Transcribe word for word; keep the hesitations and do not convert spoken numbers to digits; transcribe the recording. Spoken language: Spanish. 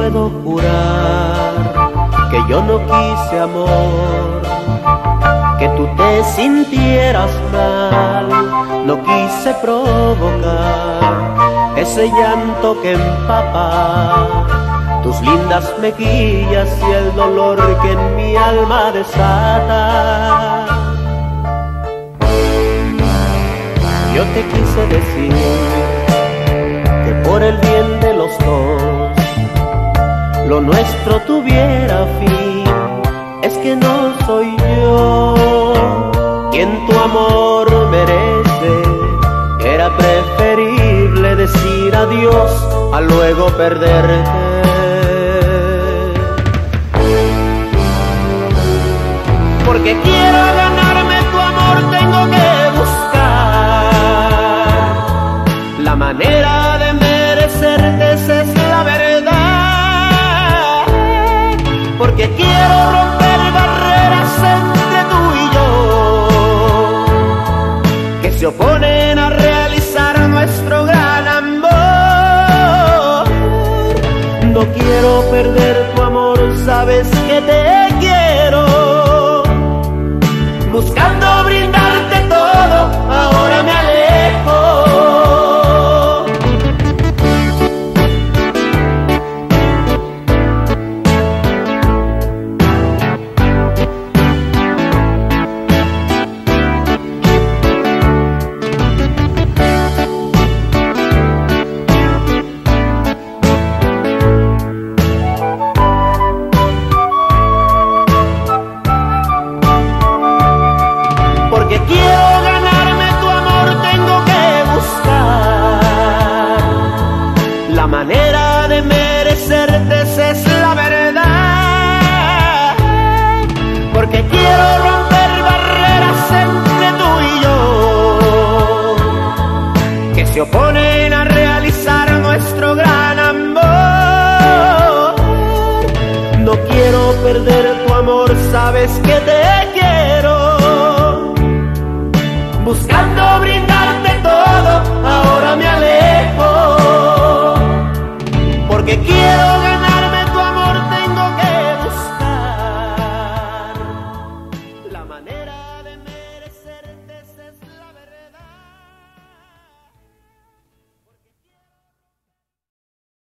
puedo jurar que yo no quise amor, que tú te sintieras mal, no quise provocar ese llanto que empapa tus lindas mejillas y el dolor que en mi alma desata. Yo te quise decir que por el bien de los dos lo nuestro tuviera fin. Es que no soy yo quien tu amor merece. Era preferible decir adiós a luego perderte. Porque quiero ganarme tu amor, tengo que buscar la manera de merecerte, esa es la verdad. Porque quiero romper barreras entre tú y yo que se oponen a realizar nuestro gran amor. No quiero perder tu amor, sabes que te quiero, buscando brindarte todo, ahora me alejo. Porque quiero ganarme tu amor, tengo que buscar la manera de merecerte, esa es la verdad. Porque quiero romper barreras entre tú y yo que se oponen a realizar nuestro gran amor. No quiero perder tu amor, sabes que te quiero, buscando brindarte todo, ahora me alejo. Porque quiero